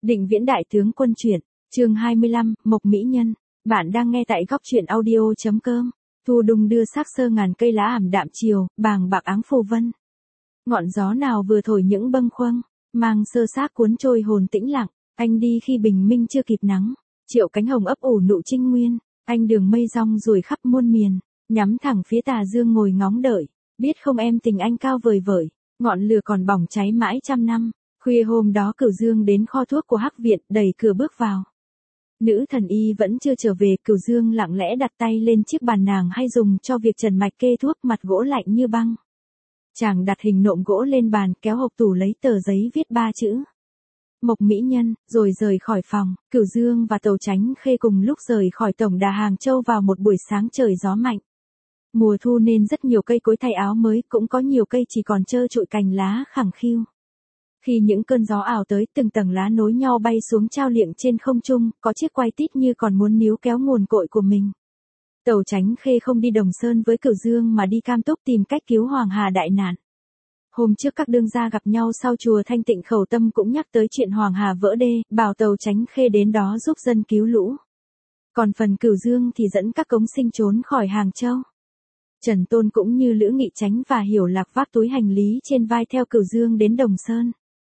Định Viễn Đại Tướng Quân truyện, chương 25, Mộc Mỹ Nhân. Bạn đang nghe tại góc truyện audio.com. Thu đung đưa xác sơ ngàn cây lá ảm đạm chiều, bàng bạc áng phù vân. Ngọn gió nào vừa thổi những bâng khuâng, mang sơ xác cuốn trôi hồn tĩnh lặng. Anh đi khi bình minh chưa kịp nắng, triệu cánh hồng ấp ủ nụ trinh nguyên. Anh đường mây rong ruổi khắp muôn miền, nhắm thẳng phía tà dương ngồi ngóng đợi. Biết không em tình anh cao vời vợi, ngọn lửa còn bỏng cháy mãi trăm năm. Khuya hôm đó Cửu Dương đến kho thuốc của Hắc Viện, đẩy cửa bước vào. Nữ thần y vẫn chưa trở về, Cửu Dương lặng lẽ đặt tay lên chiếc bàn nàng hay dùng cho việc trần mạch kê thuốc, mặt gỗ lạnh như băng. Chàng đặt hình nộm gỗ lên bàn, kéo hộp tủ lấy tờ giấy viết 3 chữ. Mộc Mỹ Nhân, rồi rời khỏi phòng. Cửu Dương và Tầu Chánh Khê cùng lúc rời khỏi tổng đà Hàng Châu vào một buổi sáng trời gió mạnh. Mùa thu nên rất nhiều cây cối thay áo mới, cũng có nhiều cây chỉ còn trơ trụi cành lá khẳng khiu. Khi những cơn gió ảo tới, từng tầng lá nối nhau bay xuống trao liệng trên không trung, có chiếc quai tít như còn muốn níu kéo nguồn cội của mình. Tầu Chánh Khê không đi Đồng Sơn với Cửu Dương mà đi Cam Túc tìm cách cứu Hoàng Hà đại nạn. Hôm trước các đương gia gặp nhau sau chùa Thanh Tịnh Khẩu Tâm cũng nhắc tới chuyện Hoàng Hà vỡ đê, bảo Tầu Chánh Khê đến đó giúp dân cứu lũ. Còn phần Cửu Dương thì dẫn các cống sinh trốn khỏi Hàng Châu. Trần Tôn cũng như Lữ Nghị Chánh và Hiểu Lạc vác túi hành lý trên vai theo Cửu Dương đến Đồng Sơn.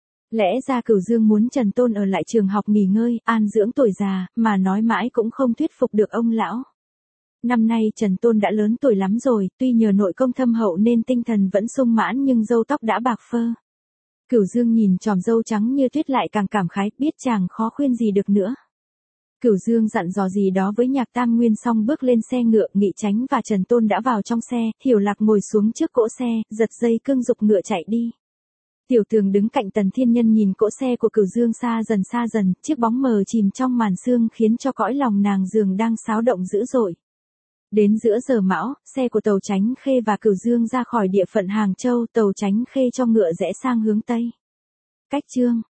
Lẽ ra Cửu Dương muốn Trần Tôn ở lại trường học nghỉ ngơi, an dưỡng tuổi già, mà nói mãi cũng không thuyết phục được ông lão. Năm nay Trần Tôn đã lớn tuổi lắm rồi, tuy nhờ nội công thâm hậu nên tinh thần vẫn sung mãn nhưng râu tóc đã bạc phơ. Cửu Dương nhìn chòm râu trắng như tuyết lại càng cảm khái, biết chàng khó khuyên gì được nữa. Cửu Dương dặn dò gì đó với Nhạc Tam Nguyên xong bước lên xe ngựa, Nghị Chánh và Trần Tôn đã vào trong xe, Hiểu Lạc ngồi xuống trước cỗ xe, giật dây cương giục ngựa chạy đi. Tiểu Tường đứng cạnh Tần Thiên Nhân nhìn cỗ xe của Cửu Dương xa dần, chiếc bóng mờ chìm trong màn sương khiến cho cõi lòng nàng dường đang xáo động dữ dội. Đến giữa giờ mão, xe của Tầu Chánh Khê và Cửu Dương ra khỏi địa phận Hàng Châu, Tầu Chánh Khê cho ngựa rẽ sang hướng Tây. Cách chương,